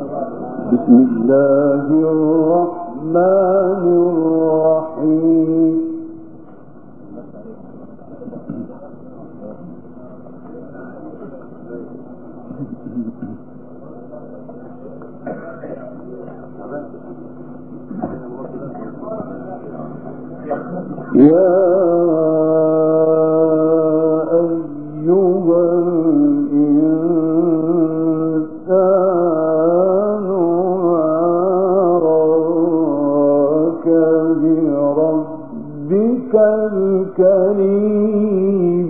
بسم الله الرحمن الرحيم. يا الكريم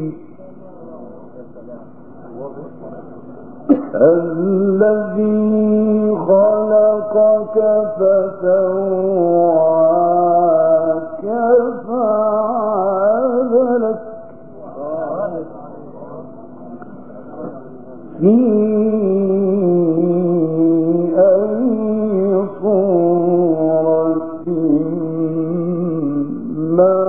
الذي خلقك فسواك فعدلك في أي صورة ما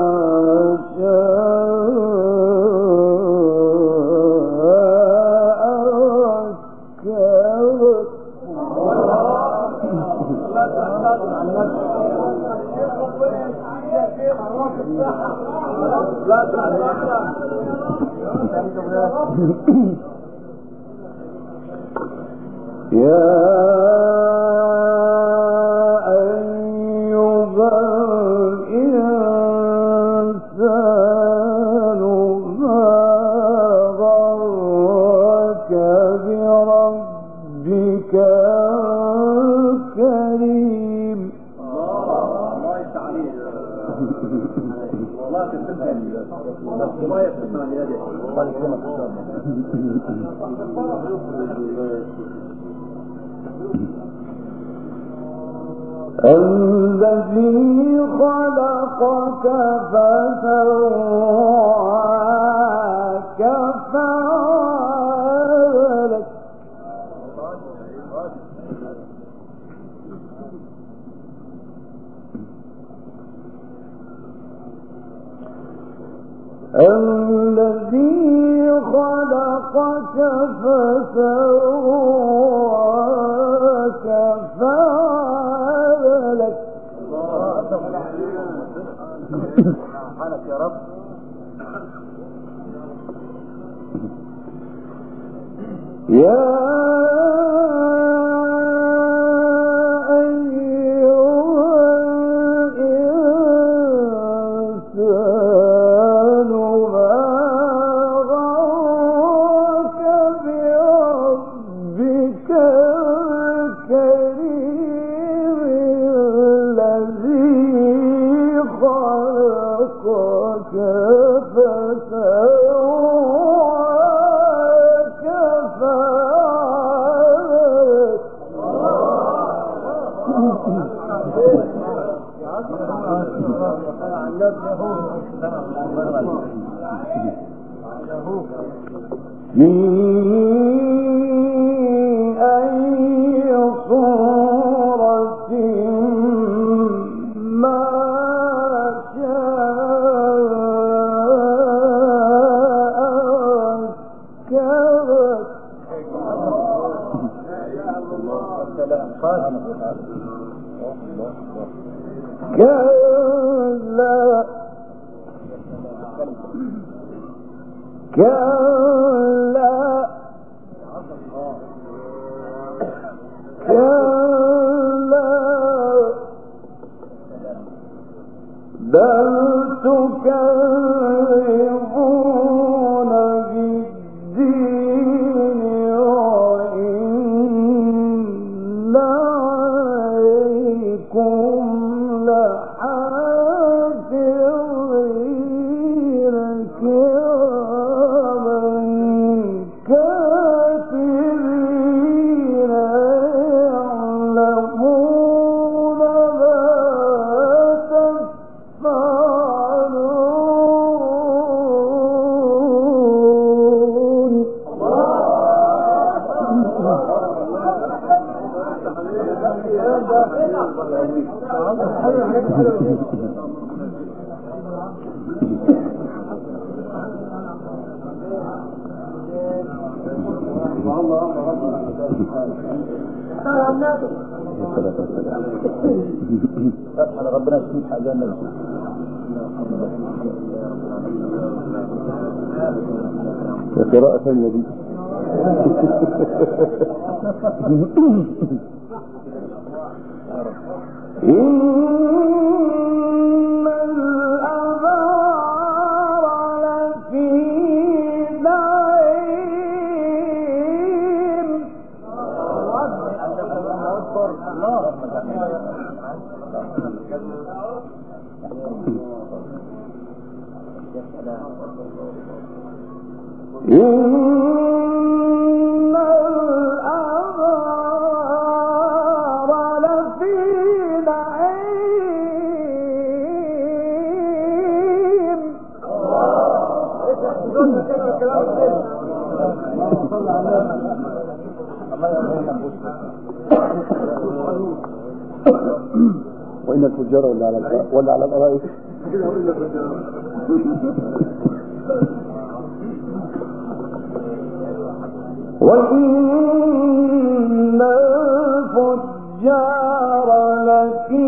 يا أيها الإنسان ما غرك بربك الكريم. الله يستعين. الله يستعين. الله الذي خلقك فسواك فعدلك الذي خلقك فسواك فعدلك. سبحانك يا رب. يا في أي صورة ما شاء ركبك. كلا بل تكذبون بالدين وإن عليكم لحافظين كراما كاتبين يعلمون ما تفعلون. ربنا يسمح حاجانا. قراءة ثانية دي. إن الأبرار لفي نعيم. إن الأبرار لفي نعيم. وإن الفجار ولا على الأرائك. وإن الفجار لفي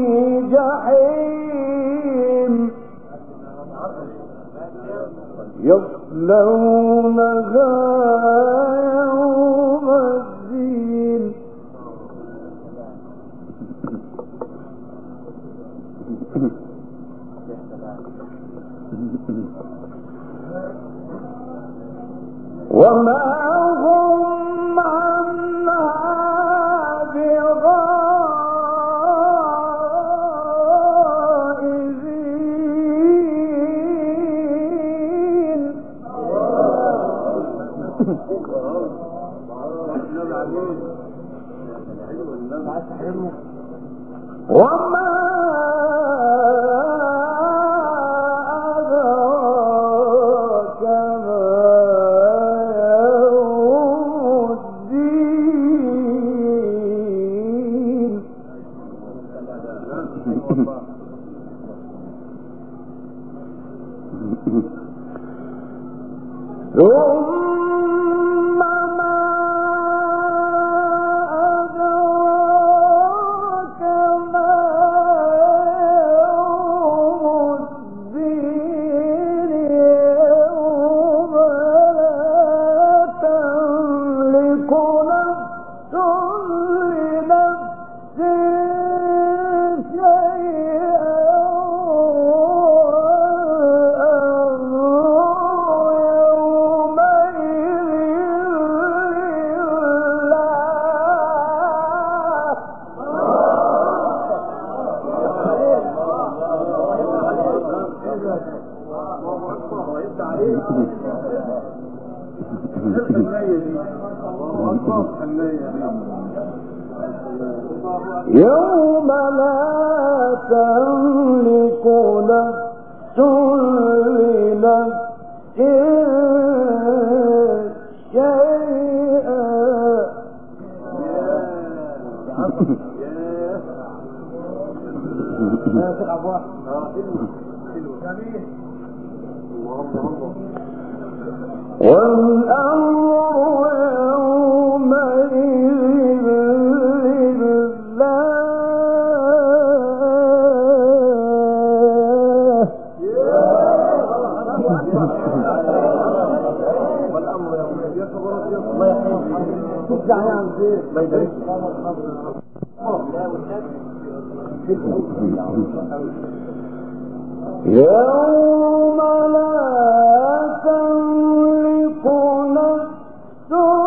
جحيم يصلونها يوم الدين. وما هم عنها بغائبين. وما أدراك ما يوم الدين. ثم ما أدراك ما يوم الدين. يوم لا تملك نفس لنفس شيئا يوم لا تملك نفس لنفس شيئا. والأمر يومئذ يوم لا تملك نفس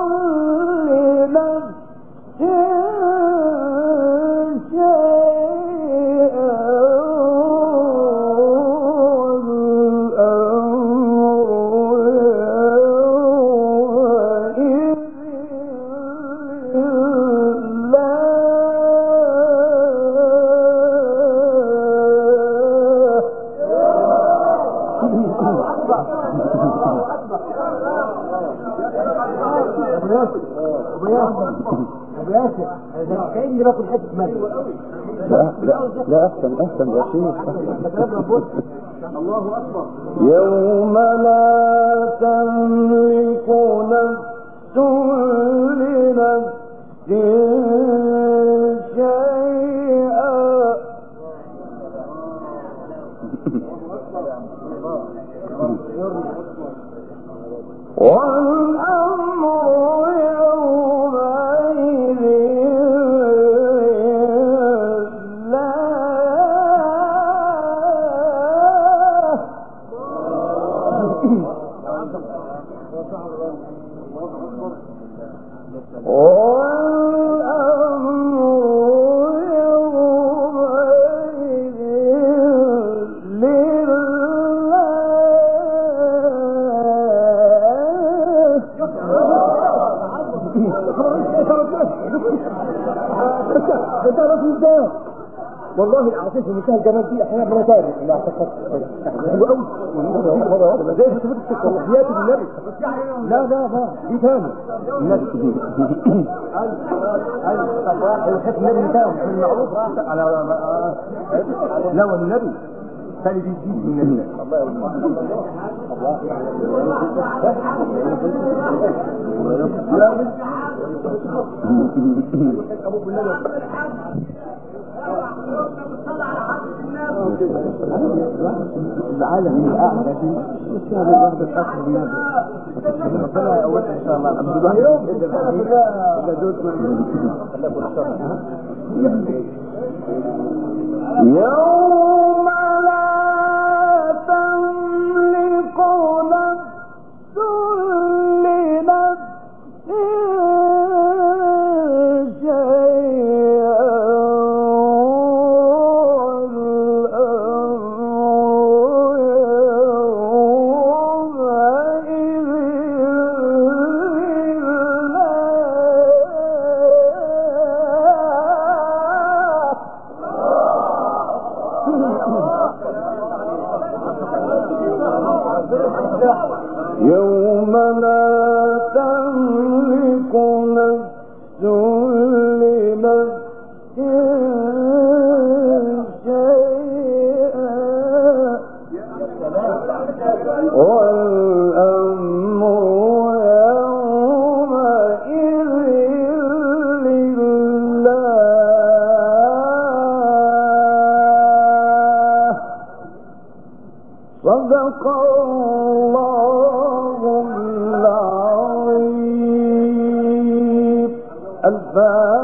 لنفس شيئا. كأني باكل حته ملح. لا أحسن يا شيخ. الله أكبر. يوم لا تملك نفس لنفس شيئا والأمر يومئذ والله العظيم في منتهى الجمال دي احيانا ما تارك لا اعتقد حلو قوي زي في صفات الصلاحيات بالنبي لا دي ثاني النبي الحكم النبي ثاني في المعروف على لا والنبي ثاني دي من النبي العالم الأعلى دي الشهر الواحد الآخر النادي ربنا يقويك إن شاء الله عبد الله يوم لا تملك نفس لنفس يوم لا تملك نفس لنفس شيئا والأمر يومئذ لله صدق الله العظيم الفاتحة